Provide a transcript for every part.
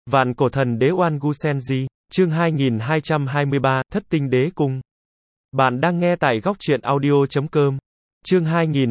Vạn cổ thần đế Oan Gu Senji, chương 2223, Thất tinh đế cung. Bạn đang nghe tại góc truyện audio.com. Chương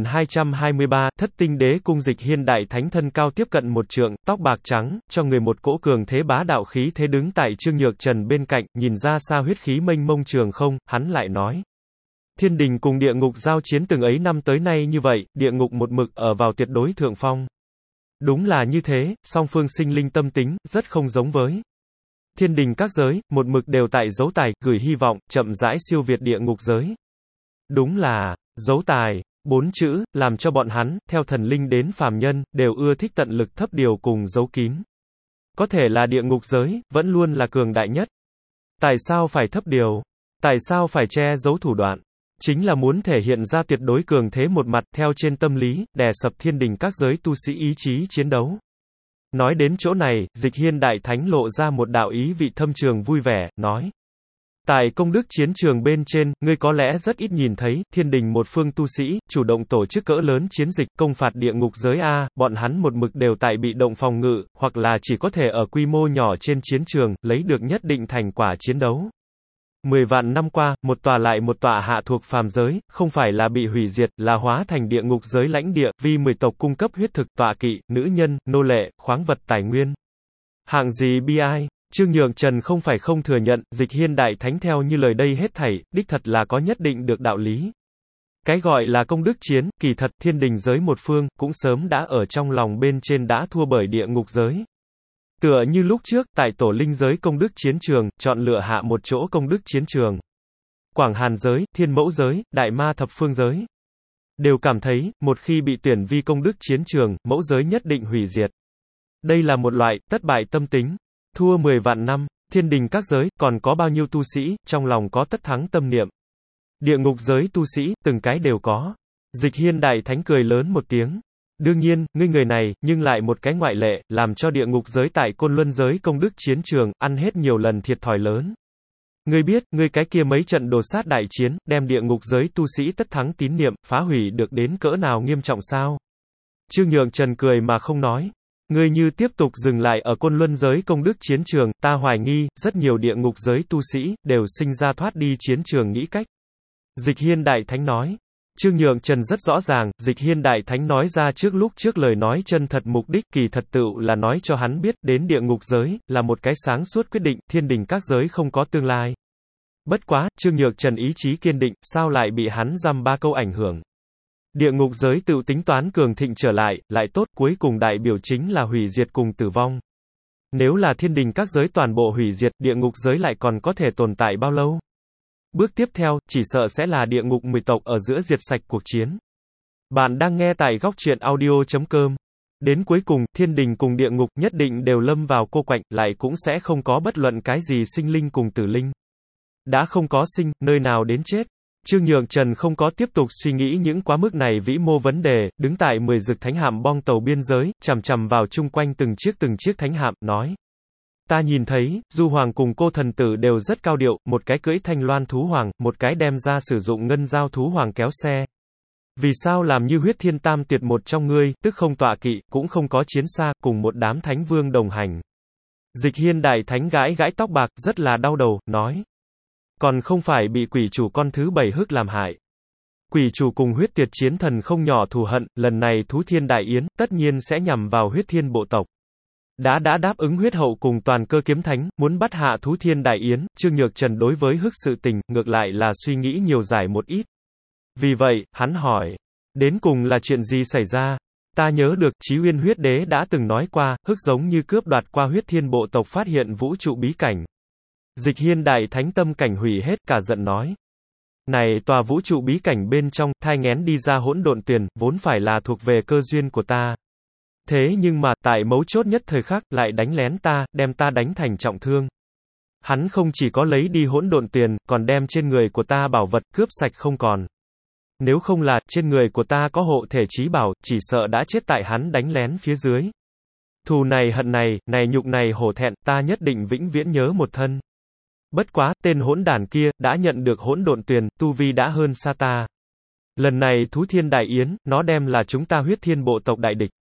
2223, Thất tinh đế cung. Dịch Hiên đại thánh thân cao tiếp cận một trượng, tóc bạc trắng, cho người một cỗ cường thế bá đạo khí thế đứng tại Trương Nhược Trần bên cạnh, nhìn ra xa huyết khí mênh mông trường không, hắn lại nói: Thiên đình cùng địa ngục giao chiến từng ấy năm tới nay như vậy, địa ngục một mực ở vào tuyệt đối thượng phong. Đúng là như thế, song phương sinh linh tâm tính, rất không giống với. Thiên đình các giới, một mực đều tại dấu tài, gửi hy vọng, chậm rãi siêu việt địa ngục giới. Đúng là, dấu tài, 4 chữ, làm cho bọn hắn, theo thần linh đến phàm nhân, đều ưa thích tận lực thấp điều cùng giấu kín. Có thể là địa ngục giới, vẫn luôn là cường đại nhất. Tại sao phải thấp điều? Tại sao phải che giấu thủ đoạn? Chính là muốn thể hiện ra tuyệt đối cường thế một mặt, theo trên tâm lý, đè sập thiên đình các giới tu sĩ ý chí chiến đấu. Nói đến chỗ này, Dịch Hiên đại thánh lộ ra một đạo ý vị thâm trường vui vẻ, nói: Tại công đức chiến trường bên trên, ngươi có lẽ rất ít nhìn thấy, thiên đình một phương tu sĩ, chủ động tổ chức cỡ lớn chiến dịch, công phạt địa ngục giới A, bọn hắn một mực đều tại bị động phòng ngự, hoặc là chỉ có thể ở quy mô nhỏ trên chiến trường, lấy được nhất định thành quả chiến đấu. 10 vạn năm qua, một tòa lại một tòa hạ thuộc phàm giới, không phải là bị hủy diệt, là hóa thành địa ngục giới lãnh địa, vì 10 tộc cung cấp huyết thực, tọa kỵ, nữ nhân, nô lệ, khoáng vật tài nguyên. Hạng gì bi ai? Trương Nhược Trần không phải không thừa nhận, Dịch Hiên đại thánh theo như lời đây hết thảy, đích thật là có nhất định được đạo lý. Cái gọi là công đức chiến, kỳ thật, thiên đình giới một phương, cũng sớm đã ở trong lòng bên trên đã thua bởi địa ngục giới. Tựa như lúc trước, tại tổ linh giới công đức chiến trường, chọn lựa hạ một chỗ công đức chiến trường. Quảng Hàn giới, Thiên Mẫu giới, Đại Ma thập phương giới. Đều cảm thấy, một khi bị tuyển vi công đức chiến trường, mẫu giới nhất định hủy diệt. Đây là một loại, tất bại tâm tính. Thua 10 vạn năm, thiên đình các giới, còn có bao nhiêu tu sĩ, trong lòng có tất thắng tâm niệm. Địa ngục giới tu sĩ, từng cái đều có. Dịch Hiên đại thánh cười lớn một tiếng. Đương nhiên, ngươi người này, nhưng lại một cái ngoại lệ, làm cho địa ngục giới tại Côn Luân giới công đức chiến trường, ăn hết nhiều lần thiệt thòi lớn. Ngươi biết, ngươi cái kia mấy trận đồ sát đại chiến, đem địa ngục giới tu sĩ tất thắng tín niệm, phá hủy được đến cỡ nào nghiêm trọng sao? Trương Nhược Trần cười mà không nói. Ngươi như tiếp tục dừng lại ở Côn Luân giới công đức chiến trường, ta hoài nghi, rất nhiều địa ngục giới tu sĩ, đều sinh ra thoát đi chiến trường nghĩ cách. Dịch Hiên đại thánh nói. Trương Nhược Trần rất rõ ràng, Dịch Hiên đại thánh nói ra trước lúc trước lời nói chân thật mục đích, kỳ thật tựu là nói cho hắn biết, đến địa ngục giới, là một cái sáng suốt quyết định, thiên đình các giới không có tương lai. Bất quá, Trương Nhược Trần ý chí kiên định, sao lại bị hắn dăm ba câu ảnh hưởng. Địa ngục giới tự tính toán cường thịnh trở lại tốt, cuối cùng đại biểu chính là hủy diệt cùng tử vong. Nếu là thiên đình các giới toàn bộ hủy diệt, địa ngục giới lại còn có thể tồn tại bao lâu? Bước tiếp theo, chỉ sợ sẽ là địa ngục 10 tộc ở giữa diệt sạch cuộc chiến. Bạn đang nghe tại góc truyện audio.com. Đến cuối cùng, thiên đình cùng địa ngục nhất định đều lâm vào cô quạnh, lại cũng sẽ không có bất luận cái gì sinh linh cùng tử linh. Đã không có sinh, nơi nào đến chết. Trương Nhược Trần không có tiếp tục suy nghĩ những quá mức này vĩ mô vấn đề, đứng tại 10 dực thánh hạm bong tàu biên giới, chằm chằm vào chung quanh từng chiếc thánh hạm, nói. Ta nhìn thấy, Du Hoàng cùng cô thần tử đều rất cao điệu, một cái cưỡi thanh loan thú hoàng, một cái đem ra sử dụng ngân giao thú hoàng kéo xe. Vì sao làm như huyết thiên tam tuyệt một trong ngươi, tức không tọa kỵ, cũng không có chiến xa, cùng một đám thánh vương đồng hành. Dịch Hiên đại thánh gãi gãi tóc bạc, rất là đau đầu, nói. Còn không phải bị quỷ chủ con thứ 7 hức làm hại. Quỷ chủ cùng huyết tiệt chiến thần không nhỏ thù hận, lần này thú thiên đại yến, tất nhiên sẽ nhằm vào huyết thiên bộ tộc. Đã đáp ứng huyết hậu cùng toàn cơ kiếm thánh, muốn bắt hạ thú thiên đại yến, Trương Nhược Trần đối với hức sự tình, ngược lại là suy nghĩ nhiều giải một ít. Vì vậy, hắn hỏi, đến cùng là chuyện gì xảy ra? Ta nhớ được, Chí Uyên huyết đế đã từng nói qua, hức giống như cướp đoạt qua huyết thiên bộ tộc phát hiện vũ trụ bí cảnh. Dịch Hiên đại thánh tâm cảnh hủy hết, cả giận nói. Này, tòa vũ trụ bí cảnh bên trong, thai nghén đi ra hỗn độn tuyền, vốn phải là thuộc về cơ duyên của ta. Thế nhưng mà, tại mấu chốt nhất thời khắc, lại đánh lén ta, đem ta đánh thành trọng thương. Hắn không chỉ có lấy đi hỗn độn tuyền, còn đem trên người của ta bảo vật cướp sạch không còn. Nếu không là, trên người của ta có hộ thể chí bảo, chỉ sợ đã chết tại hắn đánh lén phía dưới. Thù này hận này, này nhục này hổ thẹn, ta nhất định vĩnh viễn nhớ một thân. Bất quá, tên hỗn đản kia, đã nhận được hỗn độn tuyền, tu vi đã hơn xa ta. Lần này thú thiên đại yến, nó đem là chúng ta huyết thiên bộ tộc đại địch.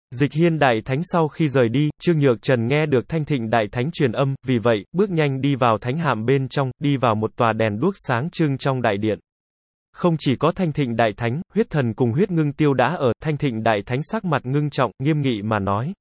Dịch Hiên Đại Thánh sau khi rời đi, Trương Nhược Trần nghe được Thanh Thịnh Đại Thánh truyền âm, vì vậy, bước nhanh đi vào thánh hạm bên trong, đi vào một tòa đèn đuốc sáng trưng trong đại điện. Không chỉ có Thanh Thịnh Đại Thánh, Huyết Thần cùng Huyết Ngưng Tiêu đã ở, Thanh Thịnh Đại Thánh sắc mặt ngưng trọng, nghiêm nghị mà nói.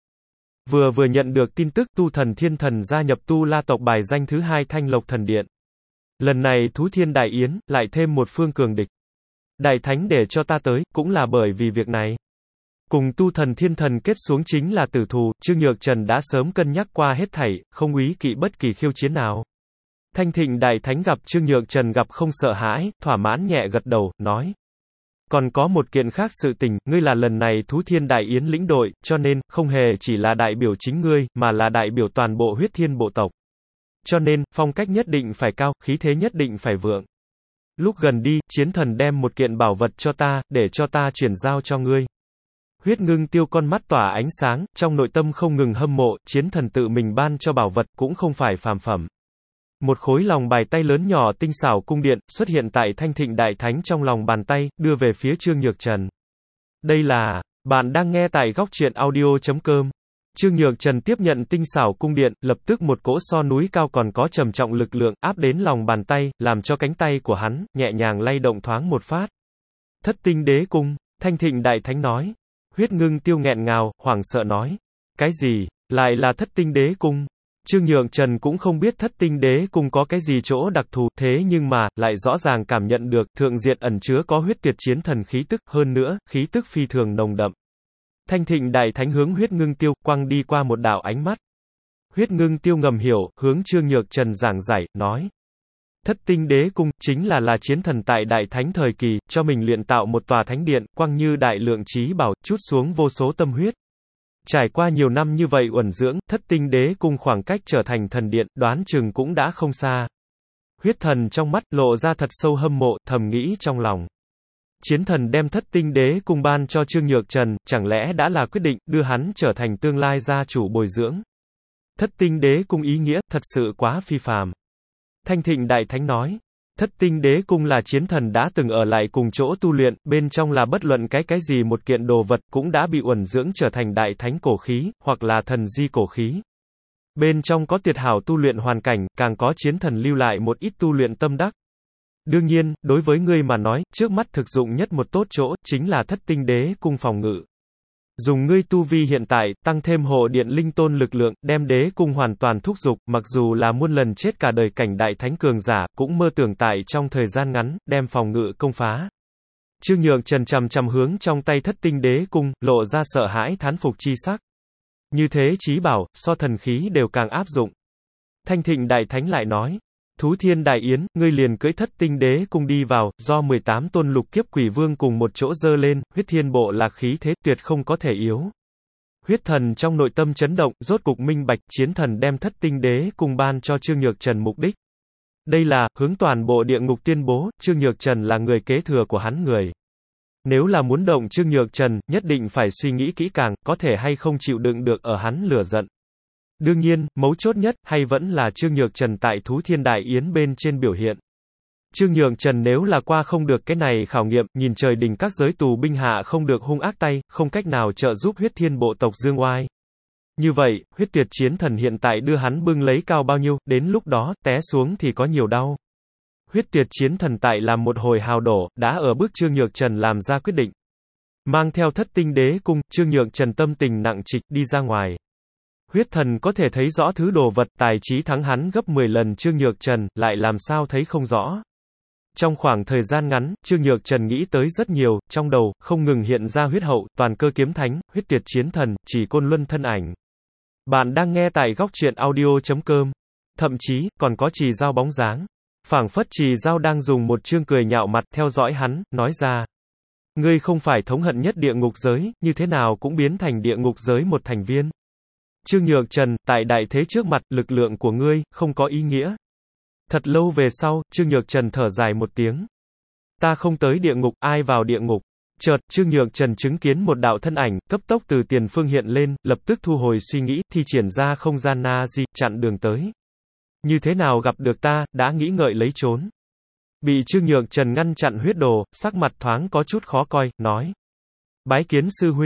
Vừa nhận được tin tức Tu Thần Thiên Thần gia nhập Tu La tộc bài danh thứ 2 Thanh Lộc Thần Điện. Lần này Thú Thiên Đại Yến, lại thêm một phương cường địch. Đại Thánh để cho ta tới, cũng là bởi vì việc này. Cùng Tu Thần Thiên Thần kết xuống chính là tử thù, Trương Nhược Trần đã sớm cân nhắc qua hết thảy, không úy kỵ bất kỳ khiêu chiến nào. Thanh Thịnh Đại Thánh gặp Trương Nhược Trần gặp không sợ hãi, thỏa mãn nhẹ gật đầu, nói. Còn có một kiện khác sự tình, ngươi là lần này Thú Thiên Đại Yến lĩnh đội, cho nên, không hề chỉ là đại biểu chính ngươi, mà là đại biểu toàn bộ Huyết Thiên bộ tộc. Cho nên, phong cách nhất định phải cao, khí thế nhất định phải vượng. Lúc gần đi, Chiến Thần đem một kiện bảo vật cho ta, để cho ta chuyển giao cho ngươi. Huyết Ngưng Tiêu con mắt tỏa ánh sáng, trong nội tâm không ngừng hâm mộ, Chiến Thần tự mình ban cho bảo vật, cũng không phải phàm phẩm. Một khối lòng bài tay lớn nhỏ tinh xảo cung điện, xuất hiện tại Thanh Thịnh Đại Thánh trong lòng bàn tay, đưa về phía Trương Nhược Trần. Đây là, bạn đang nghe tại góc truyện audio.com. Trương Nhược Trần tiếp nhận tinh xảo cung điện, lập tức một cỗ so núi cao còn có trầm trọng lực lượng, áp đến lòng bàn tay, làm cho cánh tay của hắn, nhẹ nhàng lay động thoáng một phát. Thất tinh đế cung, Thanh Thịnh Đại Thánh nói. Huyết Ngưng Tiêu nghẹn ngào, hoảng sợ nói. Cái gì, lại là thất tinh đế cung? Trương Nhược Trần cũng không biết thất tinh đế cung có cái gì chỗ đặc thù, thế nhưng mà, lại rõ ràng cảm nhận được, thượng diện ẩn chứa có huyết tuyệt chiến thần khí tức, hơn nữa, khí tức phi thường nồng đậm. Thanh Thịnh Đại Thánh hướng Huyết Ngưng Tiêu, quăng đi qua một đạo ánh mắt. Huyết Ngưng Tiêu ngầm hiểu, hướng Trương Nhược Trần giảng giải, nói. Thất tinh đế cung, chính là chiến thần tại Đại Thánh thời kỳ, cho mình luyện tạo một tòa thánh điện, quăng như đại lượng trí bảo, chút xuống vô số tâm huyết. Trải qua nhiều năm như vậy uẩn dưỡng, thất tinh đế cung khoảng cách trở thành thần điện, đoán chừng cũng đã không xa. Huyết Thần trong mắt, lộ ra thật sâu hâm mộ, thầm nghĩ trong lòng. Chiến Thần đem thất tinh đế cung ban cho Trương Nhược Trần, chẳng lẽ đã là quyết định, đưa hắn trở thành tương lai gia chủ bồi dưỡng. Thất tinh đế cung ý nghĩa, thật sự quá phi phàm. Thanh Thịnh Đại Thánh nói. Thất tinh đế cung là Chiến Thần đã từng ở lại cùng chỗ tu luyện, bên trong là bất luận cái gì một kiện đồ vật cũng đã bị uẩn dưỡng trở thành đại thánh cổ khí, hoặc là thần di cổ khí. Bên trong có tuyệt hảo tu luyện hoàn cảnh, càng có Chiến Thần lưu lại một ít tu luyện tâm đắc. Đương nhiên, đối với ngươi mà nói, trước mắt thực dụng nhất một tốt chỗ, chính là thất tinh đế cung phòng ngự. Dùng ngươi tu vi hiện tại, tăng thêm hộ điện linh tôn lực lượng, đem đế cung hoàn toàn thúc giục, mặc dù là muôn lần chết cả đời cảnh đại thánh cường giả, cũng mơ tưởng tại trong thời gian ngắn, đem phòng ngự công phá. Trương Nhược Trần chằm hướng trong tay thất tinh đế cung, lộ ra sợ hãi thán phục chi sắc. Như thế chí bảo, so thần khí đều càng áp dụng. Thanh Thịnh Đại Thánh lại nói. Thú Thiên Đại Yến, ngươi liền cưỡi thất tinh đế cung đi vào, do 18 tôn lục kiếp quỷ vương cùng một chỗ dơ lên, huyết thiên bộ lạc khí thế, tuyệt không có thể yếu. Huyết Thần trong nội tâm chấn động, rốt cục minh bạch, Chiến Thần đem thất tinh đế cung ban cho Trương Nhược Trần mục đích. Đây là, hướng toàn bộ địa ngục tuyên bố, Trương Nhược Trần là người kế thừa của hắn người. Nếu là muốn động Trương Nhược Trần, nhất định phải suy nghĩ kỹ càng, có thể hay không chịu đựng được ở hắn lửa giận. Đương nhiên, mấu chốt nhất, hay vẫn là Trương Nhược Trần tại Thú Thiên Đại Yến bên trên biểu hiện. Trương Nhược Trần nếu là qua không được cái này khảo nghiệm, nhìn trời đình các giới tù binh hạ không được hung ác tay, không cách nào trợ giúp huyết thiên bộ tộc dương oai. Như vậy, huyết tuyệt chiến thần hiện tại đưa hắn bưng lấy cao bao nhiêu, đến lúc đó, té xuống thì có nhiều đau. Huyết tuyệt chiến thần tại làm một hồi hào đổ, đã ở bước Trương Nhược Trần làm ra quyết định. Mang theo thất tinh đế cung, Trương Nhược Trần tâm tình nặng trịch đi ra ngoài. Huyết Thần có thể thấy rõ thứ đồ vật, tài trí thắng hắn gấp 10 lần Trương Nhược Trần, lại làm sao thấy không rõ. Trong khoảng thời gian ngắn, Trương Nhược Trần nghĩ tới rất nhiều, trong đầu, không ngừng hiện ra huyết hậu, toàn cơ kiếm thánh, huyết tuyệt chiến thần, chỉ côn luân thân ảnh. Bạn đang nghe tại góc truyện audio.com. Thậm chí, còn có Trì Dao bóng dáng. Phảng phất Trì Dao đang dùng một chương cười nhạo mặt, theo dõi hắn, nói ra. Ngươi không phải thống hận nhất địa ngục giới, như thế nào cũng biến thành địa ngục giới một thành viên. Trương Nhược Trần, tại đại thế trước mặt, lực lượng của ngươi, không có ý nghĩa. Thật lâu về sau, Trương Nhược Trần thở dài một tiếng. Ta không tới địa ngục, ai vào địa ngục? Chợt, Trương Nhược Trần chứng kiến một đạo thân ảnh, cấp tốc từ tiền phương hiện lên, lập tức thu hồi suy nghĩ, thi triển ra không gian na di, chặn đường tới. Như thế nào gặp được ta, đã nghĩ ngợi lấy trốn. Bị Trương Nhược Trần ngăn chặn huyết đồ, sắc mặt thoáng có chút khó coi, nói. Bái kiến sư huynh.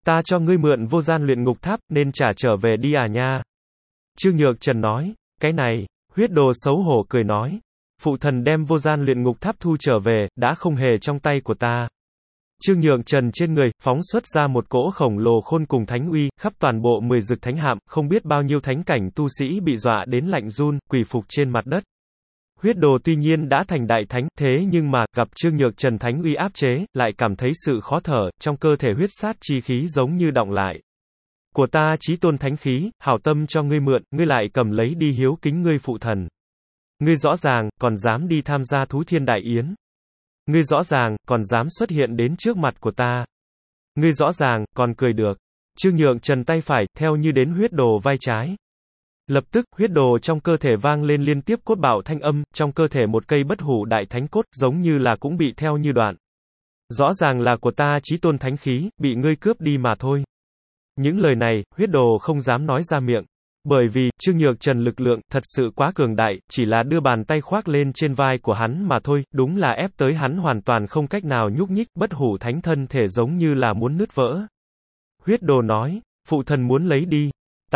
Ta cho ngươi mượn vô gian luyện ngục tháp, nên trả trở về đi à nha. Trương Nhược Trần nói, cái này, huyết đồ xấu hổ cười nói. Phụ thần đem vô gian luyện ngục tháp thu trở về, đã không hề trong tay của ta. Trương Nhược Trần trên người, phóng xuất ra một cỗ khổng lồ khôn cùng thánh uy, khắp toàn bộ 10 dực thánh hạm, không biết bao nhiêu thánh cảnh tu sĩ bị dọa đến lạnh run, quỳ phục trên mặt đất. Huyết đồ tuy nhiên đã thành đại thánh, thế nhưng mà, gặp Trương Nhược Trần thánh uy áp chế, lại cảm thấy sự khó thở, trong cơ thể huyết sát chi khí giống như đọng lại. Của ta chí tôn thánh khí, hảo tâm cho ngươi mượn, ngươi lại cầm lấy đi hiếu kính ngươi phụ thần. Ngươi rõ ràng, còn dám đi tham gia thú thiên đại yến. Ngươi rõ ràng, còn dám xuất hiện đến trước mặt của ta. Ngươi rõ ràng, còn cười được. Trương Nhược Trần tay phải, theo như đến huyết đồ vai trái. Lập tức, huyết đồ trong cơ thể vang lên liên tiếp cốt bạo thanh âm, trong cơ thể một cây bất hủ đại thánh cốt, giống như là cũng bị theo như đoạn. Rõ ràng là của ta chí tôn thánh khí, bị ngươi cướp đi mà thôi. Những lời này, huyết đồ không dám nói ra miệng. Bởi vì, Trương Nhược Trần lực lượng, thật sự quá cường đại, chỉ là đưa bàn tay khoác lên trên vai của hắn mà thôi, đúng là ép tới hắn hoàn toàn không cách nào nhúc nhích, bất hủ thánh thân thể giống như là muốn nứt vỡ. Huyết đồ nói, phụ thần muốn lấy đi.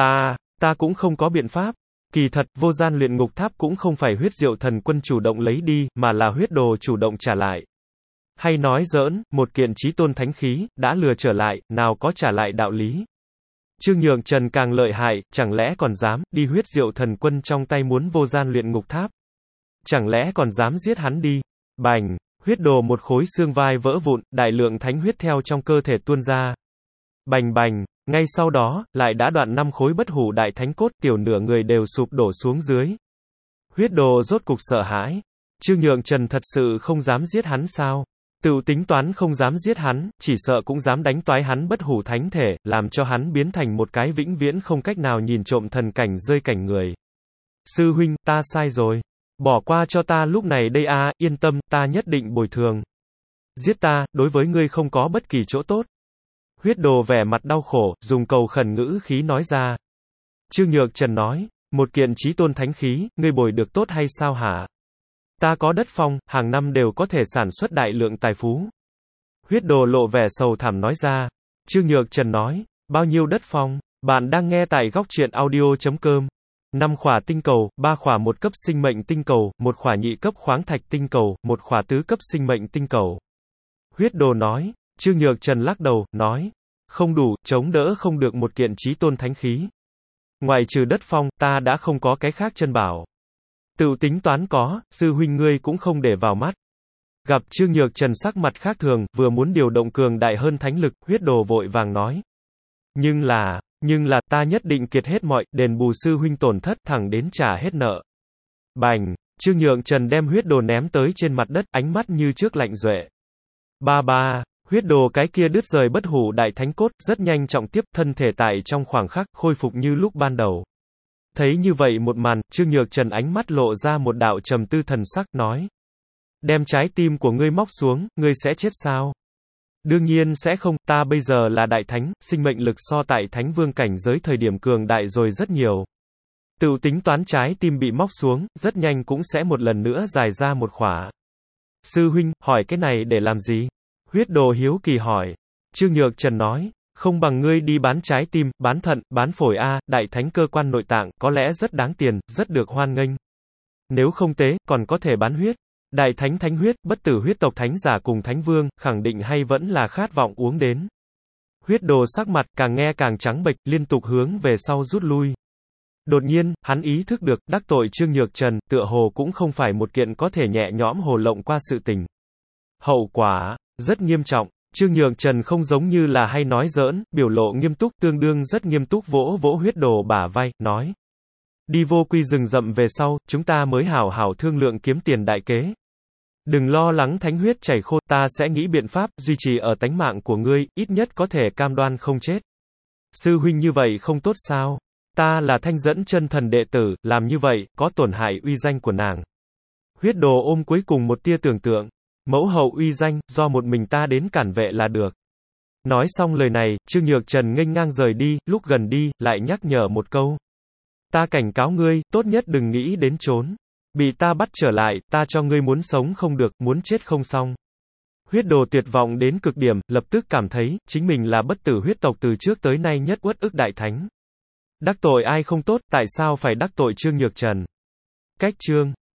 Ta cũng không có biện pháp. Kỳ thật, vô gian luyện ngục tháp cũng không phải huyết diệu thần quân chủ động lấy đi, mà là huyết đồ chủ động trả lại. Hay nói giỡn, một kiện chí tôn thánh khí, đã lừa trở lại, nào có trả lại đạo lý. Trương Nhược Trần càng lợi hại, chẳng lẽ còn dám, đi huyết diệu thần quân trong tay muốn vô gian luyện ngục tháp. Chẳng lẽ còn dám giết hắn đi. Bành, huyết đồ một khối xương vai vỡ vụn, đại lượng thánh huyết theo trong cơ thể tuôn ra. Bành bành, ngay sau đó, lại đã đoạn 5 khối bất hủ đại thánh cốt, tiểu nửa người đều sụp đổ xuống dưới. Huyết đồ rốt cục sợ hãi. Trương Nhược Trần thật sự không dám giết hắn sao? Tự tính toán không dám giết hắn, chỉ sợ cũng dám đánh toái hắn bất hủ thánh thể, làm cho hắn biến thành một cái vĩnh viễn không cách nào nhìn trộm thần cảnh rơi cảnh người. Sư huynh, ta sai rồi. Bỏ qua cho ta lúc này đây a, yên tâm, ta nhất định bồi thường. Giết ta, đối với ngươi không có bất kỳ chỗ tốt. Huyết đồ vẻ mặt đau khổ, dùng cầu khẩn ngữ khí nói ra. Trương Nhược Trần nói, một kiện chí tôn thánh khí, ngươi bồi được tốt hay sao hả? Ta có đất phong, hàng năm đều có thể sản xuất đại lượng tài phú. Huyết đồ lộ vẻ sầu thảm nói ra. Trương Nhược Trần nói, bao nhiêu đất phong? Bạn đang nghe tại góc truyện audio.com. 5 khỏa tinh cầu, 3 khỏa một cấp sinh mệnh tinh cầu, 1 khỏa nhị cấp khoáng thạch tinh cầu, 1 khỏa tứ cấp sinh mệnh tinh cầu. Huyết đồ nói. Trương Nhược Trần lắc đầu, nói, không đủ, chống đỡ không được một kiện chí tôn thánh khí. Ngoài trừ đất phong, ta đã không có cái khác chân bảo. Tự tính toán có, sư huynh ngươi cũng không để vào mắt. Gặp Trương Nhược Trần sắc mặt khác thường, vừa muốn điều động cường đại hơn thánh lực, huyết đồ vội vàng nói. Nhưng là, ta nhất định kiệt hết mọi, đền bù sư huynh tổn thất, thẳng đến trả hết nợ. Bành, Trương Nhược Trần đem huyết đồ ném tới trên mặt đất, ánh mắt như trước lạnh duệ. Ba, huyết đồ cái kia đứt rời bất hủ đại thánh cốt, rất nhanh trọng tiếp, thân thể tại trong khoảng khắc, khôi phục như lúc ban đầu. Thấy như vậy một màn, Trương Nhược Trần ánh mắt lộ ra một đạo trầm tư thần sắc, nói. Đem trái tim của ngươi móc xuống, ngươi sẽ chết sao? Đương nhiên sẽ không, ta bây giờ là đại thánh, sinh mệnh lực so tại thánh vương cảnh giới thời điểm cường đại rồi rất nhiều. Tự tính toán trái tim bị móc xuống, rất nhanh cũng sẽ một lần nữa dài ra một khỏa. Sư huynh, hỏi cái này để làm gì? Huyết đồ hiếu kỳ hỏi. Trương Nhược Trần nói. Không bằng ngươi đi bán trái tim, bán thận, bán phổi a, đại thánh cơ quan nội tạng, có lẽ rất đáng tiền, rất được hoan nghênh. Nếu không tế, còn có thể bán huyết. Đại thánh thánh huyết, bất tử huyết tộc thánh giả cùng thánh vương, khẳng định hay vẫn là khát vọng uống đến. Huyết đồ sắc mặt, càng nghe càng trắng bệch, liên tục hướng về sau rút lui. Đột nhiên, hắn ý thức được, đắc tội Trương Nhược Trần, tựa hồ cũng không phải một kiện có thể nhẹ nhõm hồ lộng qua sự tình. Hậu quả, rất nghiêm trọng. Trương Nhược Trần không giống như là hay nói giỡn, biểu lộ nghiêm túc, tương đương rất nghiêm túc vỗ vỗ huyết đồ bả vai, nói. Đi vô quy rừng rậm về sau, chúng ta mới hảo hảo thương lượng kiếm tiền đại kế. Đừng lo lắng thánh huyết chảy khô, ta sẽ nghĩ biện pháp, duy trì ở tánh mạng của ngươi, ít nhất có thể cam đoan không chết. Sư huynh như vậy không tốt sao? Ta là thanh dẫn chân thần đệ tử, làm như vậy, có tổn hại uy danh của nàng. Huyết đồ ôm cuối cùng một tia tưởng tượng. Mẫu hậu uy danh, do một mình ta đến cản vệ là được. Nói xong lời này, Trương Nhược Trần nghênh ngang rời đi, lúc gần đi, lại nhắc nhở một câu. Ta cảnh cáo ngươi, tốt nhất đừng nghĩ đến trốn. Bị ta bắt trở lại, ta cho ngươi muốn sống không được, muốn chết không xong. Huyết đồ tuyệt vọng đến cực điểm, lập tức cảm thấy, chính mình là bất tử huyết tộc từ trước tới nay nhất uất ức đại thánh. Đắc tội ai không tốt, tại sao phải đắc tội Trương Nhược Trần? Cách chương